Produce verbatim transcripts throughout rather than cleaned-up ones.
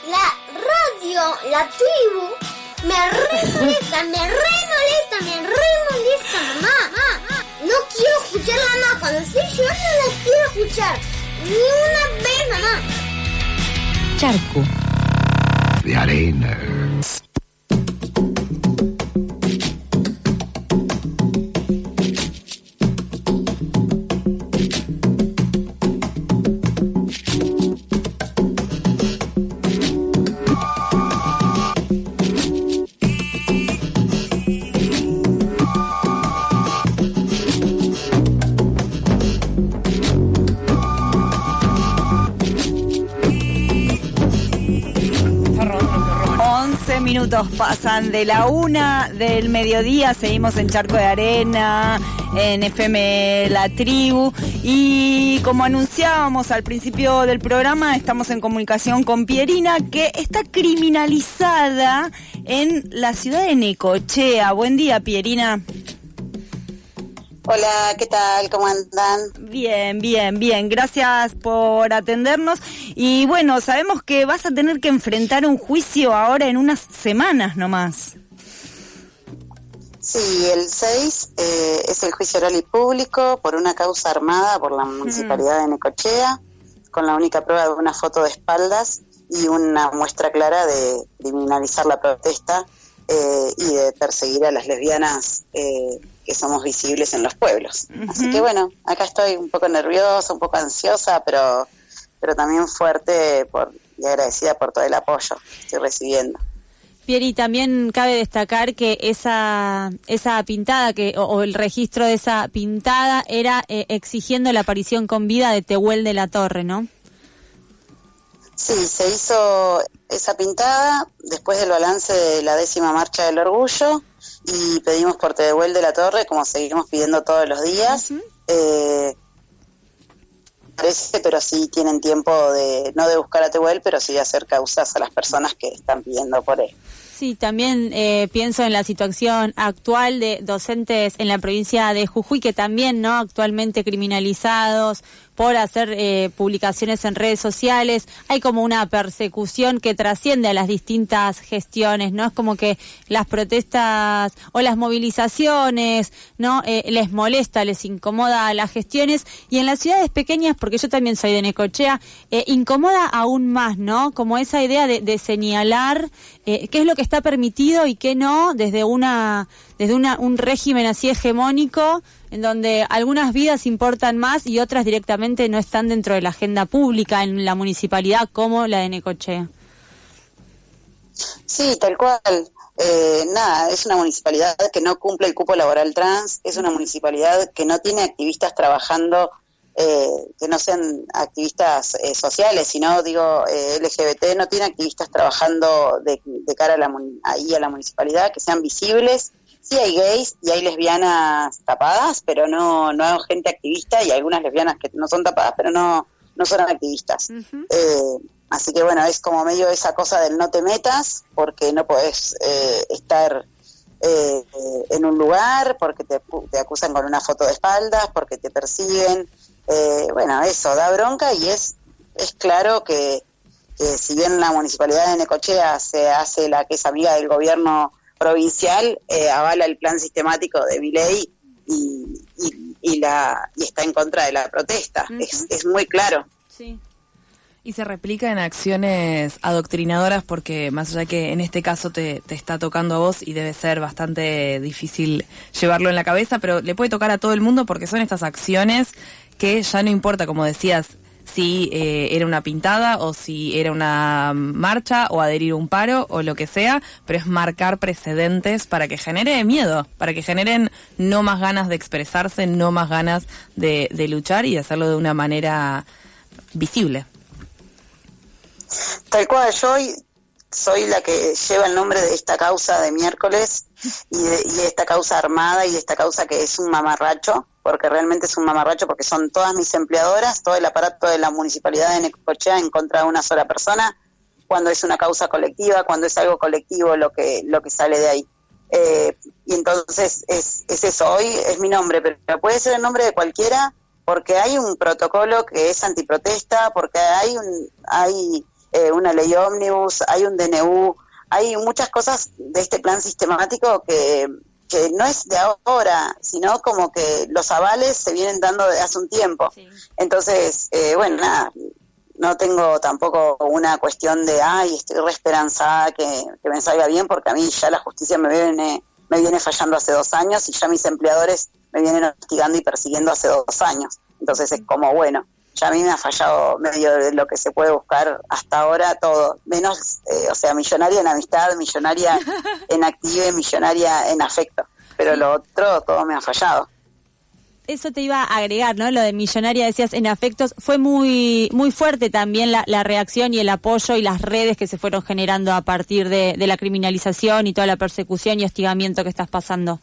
La radio, la tribu, me re molesta, me re molesta, me re molesta, mamá. No quiero escucharla más. Cuando estoy llorando no la quiero escuchar. Ni una vez, mamá. Charco de arena. Minutos pasan de la una del mediodía, seguimos en Charco de Arena, en F M La Tribu, y como anunciábamos al principio del programa, estamos en comunicación con Pierina, que está criminalizada en la ciudad de Necochea. Buen día, Pierina. Hola, ¿qué tal? ¿Cómo andan? Bien, bien, bien. Gracias por atendernos. Y bueno, sabemos que vas a tener que enfrentar un juicio ahora en unas semanas nomás. Sí, el seis eh, es el juicio oral y público por una causa armada por la Municipalidad de Necochea, con la única prueba de una foto de espaldas y una muestra clara de criminalizar la protesta eh, y de perseguir a las lesbianas eh, que somos visibles en los pueblos. Uh-huh. Así que bueno, acá estoy un poco nerviosa, un poco ansiosa, pero pero también fuerte por, y agradecida por todo el apoyo que estoy recibiendo. Pieri, también cabe destacar que esa esa pintada que o, o el registro de esa pintada era eh, exigiendo la aparición con vida de Tehuel de la Torre, ¿no? Sí, se hizo esa pintada después del balance de la décima marcha del orgullo y pedimos por Tehuel de la Torre, como seguimos pidiendo todos los días. Uh-huh. Eh, parece, pero sí tienen tiempo de, no de buscar a Tehuel, pero sí de hacer causas a las personas que están pidiendo por él. Sí, también eh, pienso en la situación actual de docentes en la provincia de Jujuy, que también, ¿no?, actualmente criminalizados por hacer eh, publicaciones en redes sociales. Hay como una persecución que trasciende a las distintas gestiones, ¿no? Es como que las protestas o las movilizaciones, ¿no?, eh, les molesta, les incomoda a las gestiones, y en las ciudades pequeñas, porque yo también soy de Necochea, eh, incomoda aún más, ¿no? Como esa idea de, de señalar eh, qué es lo que está permitido y qué no, desde una desde una un régimen así hegemónico, en donde algunas vidas importan más y otras directamente no están dentro de la agenda pública en la municipalidad, como la de Necochea. Sí, tal cual. Eh, nada, es una municipalidad que no cumple el cupo laboral trans, es una municipalidad que no tiene activistas trabajando, eh, que no sean activistas eh, sociales, sino, digo, eh, L G B T, no tiene activistas trabajando de, de cara a la, ahí a la municipalidad, que sean visibles. Sí hay gays y hay lesbianas tapadas, pero no no hay gente activista, y algunas lesbianas que no son tapadas, pero no no son activistas. Uh-huh. Eh, así que bueno, es como medio esa cosa del no te metas, porque no podés eh, estar eh, en un lugar, porque te, te acusan con una foto de espaldas, porque te persiguen. Eh, bueno, eso da bronca, y es es claro que, que si bien la Municipalidad de Necochea se hace la que es amiga del gobierno provincial, eh, avala el plan sistemático de Milei y, y, y la y está en contra de la protesta. Uh-huh. es, es muy claro. Sí. Y se replica en acciones adoctrinadoras, porque más allá que en este caso te, te está tocando a vos y debe ser bastante difícil llevarlo en la cabeza, pero le puede tocar a todo el mundo, porque son estas acciones que ya no importa, como decías, si eh, era una pintada o si era una marcha o adherir a un paro o lo que sea, pero es marcar precedentes para que genere miedo, para que generen no más ganas de expresarse, no más ganas de, de luchar y de hacerlo de una manera visible. Tal cual, yo hoy soy la que lleva el nombre de esta causa de miércoles y de, y de esta causa armada y de esta causa que es un mamarracho, porque realmente es un mamarracho, porque son todas mis empleadoras, todo el aparato de la Municipalidad de Necochea en contra de una sola persona, cuando es una causa colectiva, cuando es algo colectivo lo que lo que sale de ahí. Eh, y entonces es, es eso, hoy es mi nombre, pero puede ser el nombre de cualquiera, porque hay un protocolo que es antiprotesta, porque hay un hay eh, una ley ómnibus, hay un D N U, hay muchas cosas de este plan sistemático que, que no es de ahora, sino como que los avales se vienen dando desde hace un tiempo. Sí. Entonces, eh, bueno, nada, no tengo tampoco una cuestión de, ay, estoy re esperanzada que, que me salga bien, porque a mí ya la justicia me viene, me viene fallando hace dos años y ya mis empleadores me vienen hostigando y persiguiendo hace dos años. Entonces es como, bueno, ya a mí me ha fallado medio de lo que se puede buscar hasta ahora todo, menos, eh, o sea, millonaria en amistad, millonaria en active, millonaria en afecto, pero lo otro todo me ha fallado. Eso te iba a agregar, ¿no? Lo de millonaria, decías, en afectos. Fue muy muy fuerte también la, la reacción y el apoyo y las redes que se fueron generando a partir de, de la criminalización y toda la persecución y hostigamiento que estás pasando.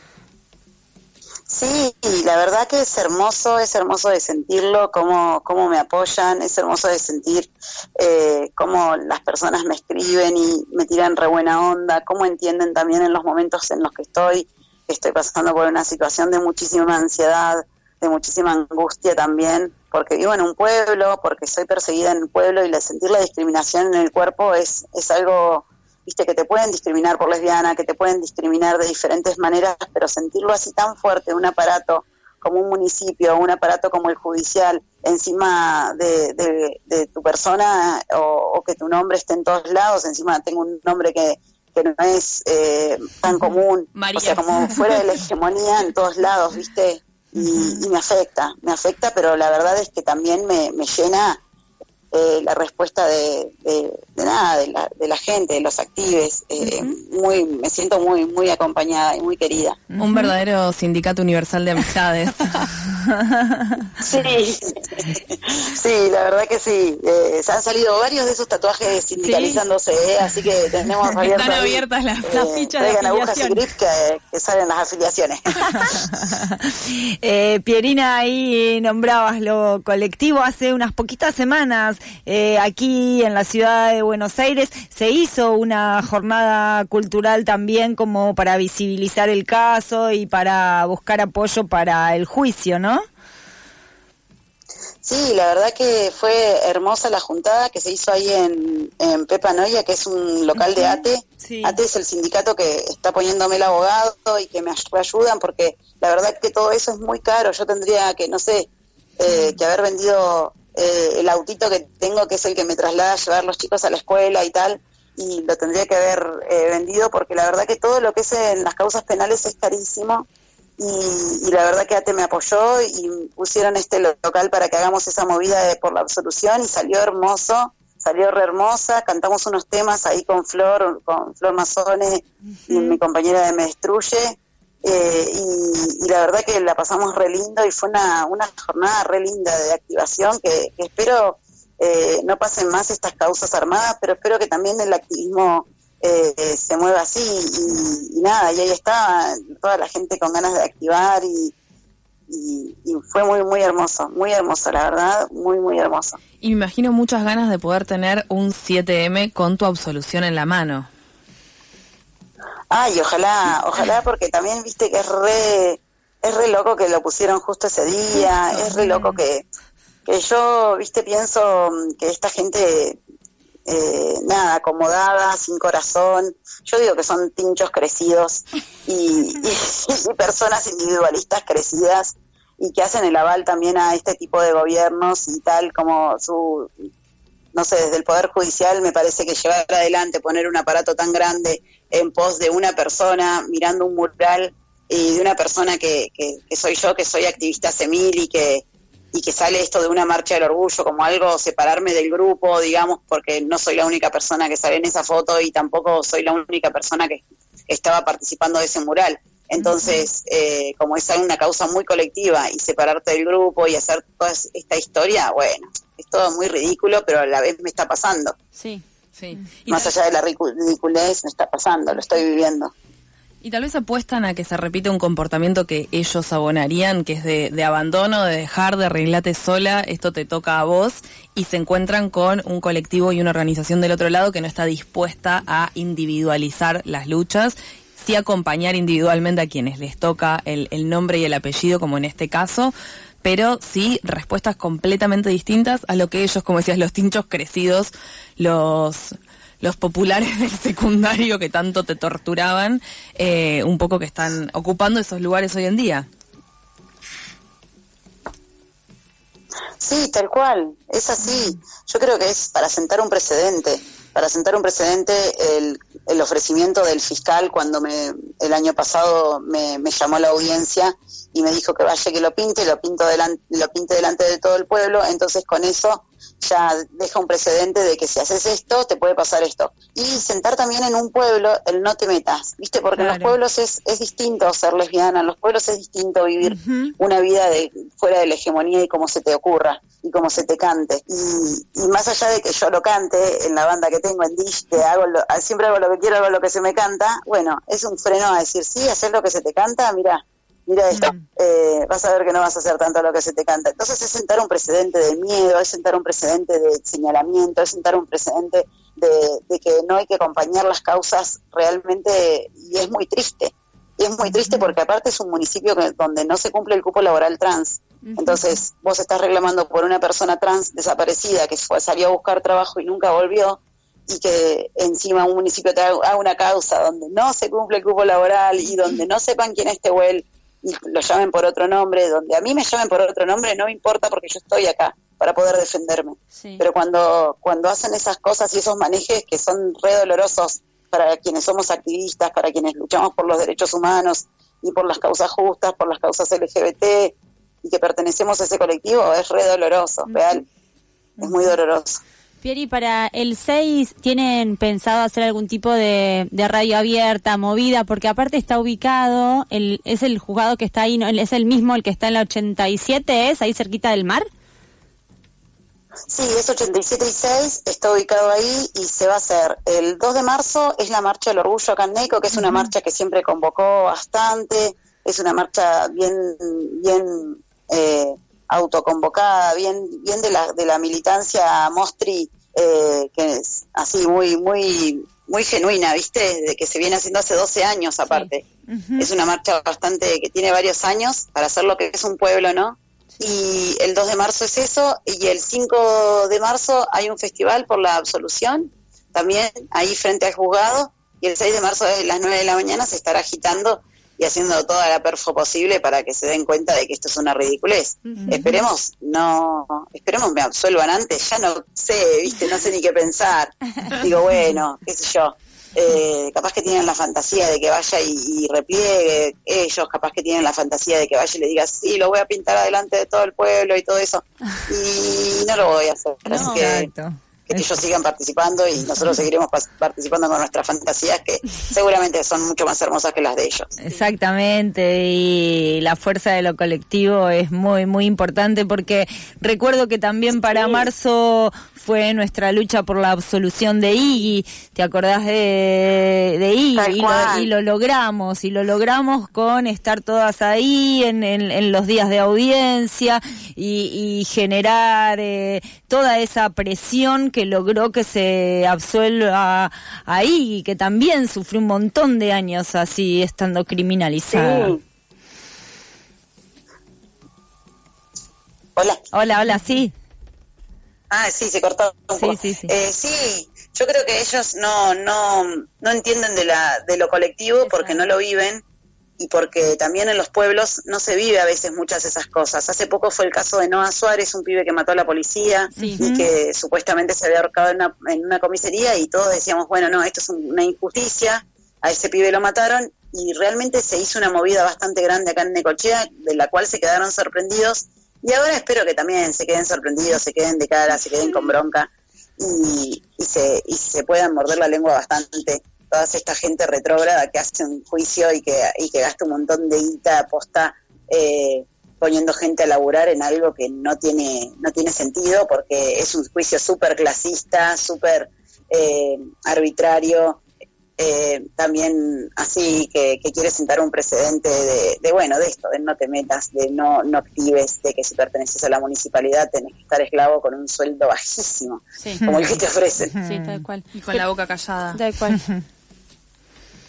Sí, y la verdad que es hermoso, es hermoso de sentirlo, cómo, cómo me apoyan, es hermoso de sentir eh, cómo las personas me escriben y me tiran re buena onda, cómo entienden también en los momentos en los que estoy, que estoy pasando por una situación de muchísima ansiedad, de muchísima angustia también, porque vivo en un pueblo, porque soy perseguida en el pueblo y la, sentir la discriminación en el cuerpo es, es algo... Viste, que te pueden discriminar por lesbiana, que te pueden discriminar de diferentes maneras, pero sentirlo así tan fuerte, un aparato como un municipio, un aparato como el judicial, encima de, de, de tu persona, o, o que tu nombre esté en todos lados, encima tengo un nombre que, que no es eh, tan común, María. O sea, como fuera de la hegemonía en todos lados, viste, y, y me afecta, me afecta, pero la verdad es que también me, me llena Eh, la respuesta de, de, de nada, de la, de la gente, de los actives, eh, uh-huh. muy, me siento muy, muy acompañada y muy querida. Uh-huh. Un verdadero sindicato universal de amistades. Sí, sí, la verdad que sí. Eh, se han salido varios de esos tatuajes sindicalizándose, ¿Sí? eh, así que tenemos abiertas, Están abiertas las, eh, las fichas de agujas y grip que, que salen las afiliaciones. eh, Pierina, ahí nombrabas lo colectivo hace unas poquitas semanas. Eh, aquí en la ciudad de Buenos Aires se hizo una jornada cultural también como para visibilizar el caso y para buscar apoyo para el juicio, ¿no? Sí, la verdad que fue hermosa la juntada que se hizo ahí en, en Pepa Noia, que es un local de A T E. Sí. A T E es el sindicato que está poniéndome el abogado y que me ayudan, porque la verdad que todo eso es muy caro. Yo tendría que, no sé, eh, que haber vendido eh, el autito que tengo, que es el que me traslada a llevar los chicos a la escuela y tal, y lo tendría que haber eh, vendido, porque la verdad que todo lo que es en las causas penales es carísimo. Y, y la verdad que A T E me apoyó y pusieron este local para que hagamos esa movida de por la absolución, y salió hermoso, salió re hermosa. Cantamos unos temas ahí con Flor, con Flor Mazzone, uh-huh. y mi compañera de Me Destruye, eh, y, y la verdad que la pasamos re lindo y fue una, una jornada re linda de activación que, que espero eh, no pasen más estas causas armadas, pero espero que también el activismo Eh, eh, se mueva así y, y nada, y ahí estaba toda la gente con ganas de activar y, y, y fue muy muy hermoso, muy hermoso, la verdad, muy muy hermoso. Y me imagino muchas ganas de poder tener un siete eme con tu absolución en la mano. Ay, ojalá, ojalá, porque también viste que es re, es re loco que lo pusieron justo ese día, es re loco que, que yo, viste, pienso que esta gente... Eh, nada, acomodada, sin corazón, yo digo que son tinchos crecidos y, y, y personas individualistas crecidas y que hacen el aval también a este tipo de gobiernos y tal, como su, no sé, desde el Poder Judicial me parece que llevar adelante, poner un aparato tan grande en pos de una persona mirando un mural y de una persona que, que, que soy yo, que soy activista semil y que y que sale esto de una marcha del orgullo como algo, separarme del grupo, digamos, porque no soy la única persona que sale en esa foto y tampoco soy la única persona que estaba participando de ese mural. Entonces, eh, como es una causa muy colectiva y separarte del grupo y hacer toda esta historia, bueno, es todo muy ridículo, pero a la vez me está pasando. Sí, sí. Más allá de la ridiculez, me está pasando, lo estoy viviendo. Y tal vez apuestan a que se repite un comportamiento que ellos abonarían, que es de, de abandono, de dejar, de arreglate sola, esto te toca a vos, y se encuentran con un colectivo y una organización del otro lado que no está dispuesta a individualizar las luchas, sí acompañar individualmente a quienes les toca el, el nombre y el apellido, como en este caso, pero sí respuestas completamente distintas a lo que ellos, como decías, los tinchos crecidos, los... los populares del secundario que tanto te torturaban, eh, un poco que están ocupando esos lugares hoy en día. Sí, tal cual, es así. Yo creo que es para sentar un precedente, para sentar un precedente el, el ofrecimiento del fiscal cuando me el año pasado me, me llamó a la audiencia y me dijo que vaya que lo pinte, lo pinto delante, lo pinte delante de todo el pueblo, entonces con eso ya deja un precedente de que si haces esto, te puede pasar esto. Y sentar también en un pueblo el no te metas, ¿viste? Porque claro. En los pueblos es, es distinto ser lesbiana, en los pueblos es distinto vivir uh-huh. una vida de fuera de la hegemonía y como se te ocurra, y como se te cante. Y, y más allá de que yo lo cante en la banda que tengo en Dish, que hago lo, siempre hago lo que quiero, hago lo que se me canta, bueno, es un freno a decir, sí, hacer lo que se te canta, mira, mira esto, mm. eh, vas a ver que no vas a hacer tanto lo que se te canta. Entonces es sentar un precedente de miedo, es sentar un precedente de señalamiento, es sentar un precedente de, de que no hay que acompañar las causas realmente, y es muy triste. Y es muy triste porque aparte es un municipio que, donde no se cumple el cupo laboral trans. Entonces vos estás reclamando por una persona trans desaparecida que fue, salió a buscar trabajo y nunca volvió, y que encima un municipio te haga una causa donde no se cumple el cupo laboral y donde no sepan quién es Tehuel y lo llamen por otro nombre, donde a mí me llamen por otro nombre no me importa porque yo estoy acá para poder defenderme. Sí. Pero cuando cuando hacen esas cosas y esos manejes que son re dolorosos para quienes somos activistas, para quienes luchamos por los derechos humanos y por las causas justas, por las causas L G B T y que pertenecemos a ese colectivo, es re doloroso, uh-huh. real, uh-huh. es muy doloroso. Pieri, para el seis, ¿tienen pensado hacer algún tipo de, de radio abierta, movida? Porque aparte está ubicado, el, es el juzgado que está ahí, ¿no? Es el mismo, el que está en la ochenta y siete, ¿es? Ahí cerquita del mar. Sí, es ochenta y siete y seis, está ubicado ahí y se va a hacer el dos de marzo, es la Marcha del Orgullo acá en Neco, que es una uh-huh. marcha que siempre convocó bastante, es una marcha bien, bien... Eh, autoconvocada, bien bien de la de la militancia Mostri, eh, que es así muy muy muy genuina, ¿viste? De que se viene haciendo hace doce años aparte. Sí. Uh-huh. Es una marcha bastante que tiene varios años para hacer lo que es un pueblo, ¿no? Sí. Y el dos de marzo es eso, y el cinco de marzo hay un festival por la absolución, también ahí frente al juzgado, y el seis de marzo desde las nueve de la mañana se estará agitando y haciendo toda la perfo posible para que se den cuenta de que esto es una ridiculez. Uh-huh. Esperemos, no, esperemos me absuelvan antes, ya no sé, viste, no sé ni qué pensar. Digo, bueno, qué sé yo, eh, capaz que tienen la fantasía de que vaya y, y repliegue, ellos capaz que tienen la fantasía de que vaya y le diga, sí, lo voy a pintar adelante de todo el pueblo y todo eso, y no lo voy a hacer, no, así que... Exacto. Que ellos sigan participando y nosotros seguiremos participando con nuestras fantasías que seguramente son mucho más hermosas que las de ellos. Exactamente, y la fuerza de lo colectivo es muy, muy importante porque recuerdo que también para sí. marzo fue nuestra lucha por la absolución de Iggy, ¿te acordás de, de Iggy? Y lo, y lo logramos, y lo logramos con estar todas ahí en, en, en los días de audiencia y, y generar eh, toda esa presión que que logró que se absuelva a Iggy, que también sufrió un montón de años así, estando criminalizada. Sí. Hola. Hola, hola, sí. Ah, sí, se cortó un sí, poco. Sí, sí, eh, sí, yo creo que ellos no no no entienden de la de lo colectivo Exacto. porque no lo viven y porque también en los pueblos no se vive a veces muchas de esas cosas. Hace poco fue el caso de Noah Suárez, un pibe que mató a la policía sí. y que supuestamente se había ahorcado en una, en una comisaría y todos decíamos, bueno, no, esto es una injusticia, a ese pibe lo mataron y realmente se hizo una movida bastante grande acá en Necochea, de la cual se quedaron sorprendidos y ahora espero que también se queden sorprendidos, se queden de cara, se queden con bronca y, y, se, y se puedan morder la lengua bastante. Toda esta gente retrógrada que hace un juicio y que y que gasta un montón de guita aposta eh, poniendo gente a laburar en algo que no tiene no tiene sentido porque es un juicio súper clasista, súper eh, arbitrario, eh, también así que, que quiere sentar un precedente de, de bueno de esto, de no te metas, de no no actives, de que si perteneces a la municipalidad tenés que estar esclavo con un sueldo bajísimo, sí. como el que te ofrecen. Sí, tal cual. Y con la boca callada. Tal cual.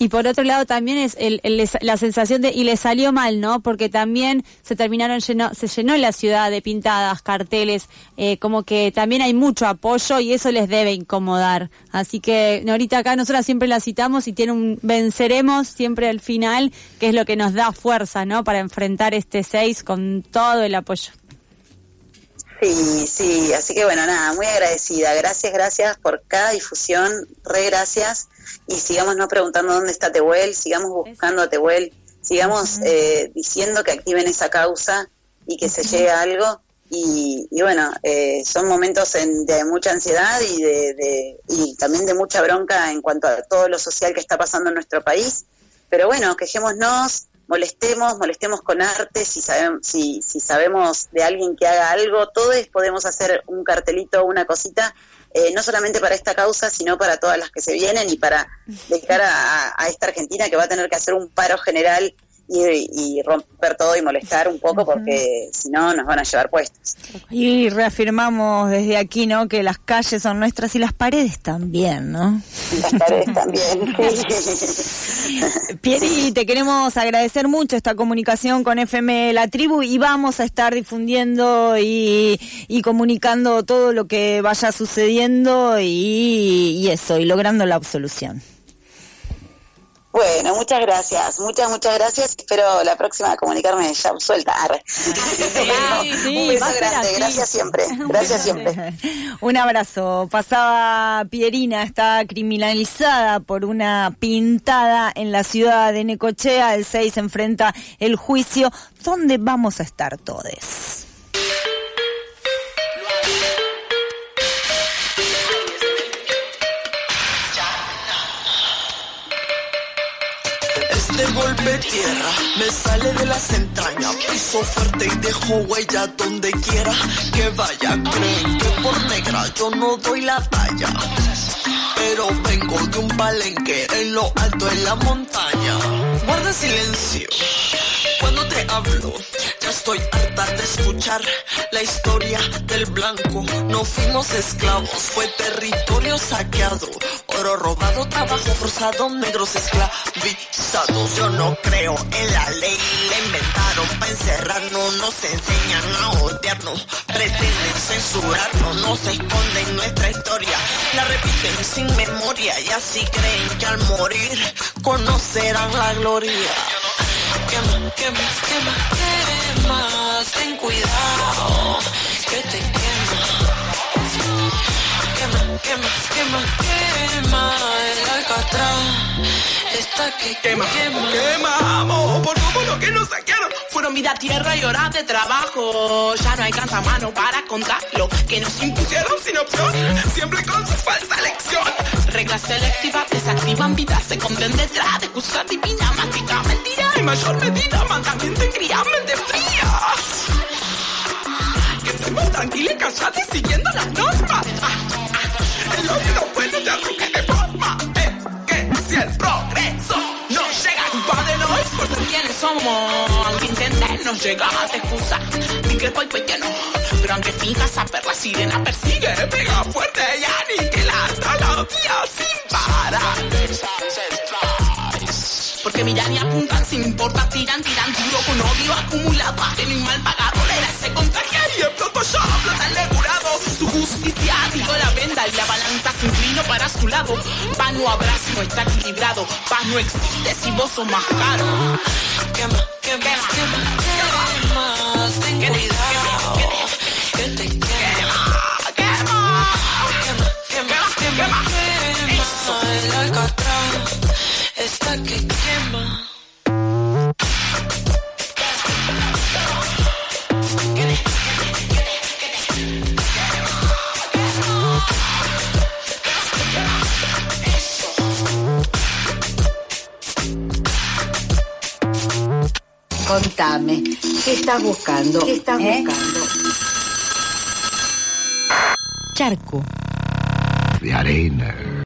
Y por otro lado también es el, el, la sensación de, y le salió mal, ¿no? Porque también se terminaron, lleno, se llenó la ciudad de pintadas, carteles, eh, como que también hay mucho apoyo y eso les debe incomodar. Así que, Norita, acá nosotras siempre la citamos y tiene un venceremos siempre al final, que es lo que nos da fuerza, ¿no? Para enfrentar este seis con todo el apoyo. Sí, sí, así que bueno, nada, muy agradecida. Gracias, gracias por cada difusión, re gracias. Y sigamos no preguntando dónde está Tehuel, sigamos buscando a Tehuel, sigamos uh-huh. eh, diciendo que activen esa causa y que uh-huh. se llegue a algo. Y, y bueno, eh, son momentos en, de mucha ansiedad y, de, de, y también de mucha bronca en cuanto a todo lo social que está pasando en nuestro país. Pero bueno, quejémonos, molestemos, molestemos con arte, si sabemos, si, si sabemos de alguien que haga algo, todos podemos hacer un cartelito, una cosita, eh, no solamente para esta causa, sino para todas las que se vienen y para de cara a, a esta Argentina que va a tener que hacer un paro general y, y romper todo y molestar un poco, porque si no nos van a llevar puestos. Y reafirmamos desde aquí, ¿no?, que las calles son nuestras y las paredes también, ¿no? Las paredes también. Pieri, te queremos agradecer mucho esta comunicación con F M La Tribu y vamos a estar difundiendo y, y comunicando todo lo que vaya sucediendo y, y eso, y logrando la absolución. Bueno, muchas gracias, muchas, muchas gracias. Espero la próxima comunicarme ya suelta. Sí, sí, un beso grande, así. Gracias siempre, gracias siempre. Un abrazo. Pasaba Pierina, está criminalizada por una pintada en la ciudad de Necochea. El seis enfrenta el juicio. ¿Dónde vamos a estar todes? De golpe tierra, me sale de las entrañas, piso fuerte y dejo huella donde quiera que vaya. Creen que por negra yo no doy la talla, pero vengo de un palenque en lo alto de la montaña. Guarda silencio cuando te hablo, ya estoy harta de escuchar la historia del blanco. No fuimos esclavos, fue territorio saqueado, oro robado, trabajo forzado, negros esclavizados. Yo no creo en la ley, la inventaron para encerrarnos, nos enseñan a odiarnos, pretenden censurarnos, nos esconden nuestra historia, la repiten sin memoria y así creen que al morir conocerán la gloria. Quema, quema, quema, quema, ten cuidado, que te quema. Quema, quema, quema, quema, el Alcatraz está que quema. Quema, quemamos por todo lo que nos saquearon. Fueron vida, tierra y horas de trabajo. Ya no alcanza mano para contarlo que nos impusieron sin opción, siempre con su falsa lección. Reglas selectivas desactivan vidas, se esconden detrás de excusas divinas, mágica mentira. En mayor medida mandan te crían mente fría. Que estemos tranquilos y callados y siguiendo las normas. Ah, ah, el odio no puede ya lo que te forma. Eh, que si el progreso no llega, culpa de los por ser quienes somos. Aunque intentarnos llegar a excusa, ni que pues pues que no. Pero aunque finjas saber, la sirena persigue, pega fuerte y aniquila hasta los días sin parar. Porque miran y apuntan sin importar, tiran, tiran duro con odio acumulado, ajeno y mal pagado. La era se contagia y el Photoshop plata el depurado. Su justicia tiró la venda y la balanza se inclinó para su lado. Paz no habrá si no está equilibrado, paz no existe si vos sos más caro. Quema, quema, quema, quema, ten cuidado, que te quema. Quema, quema, quema, quema, quema, el Alcatraz está que quema. Contame, ¿qué estás buscando? ¿Qué estás ¿Eh? buscando? Charco. De arena.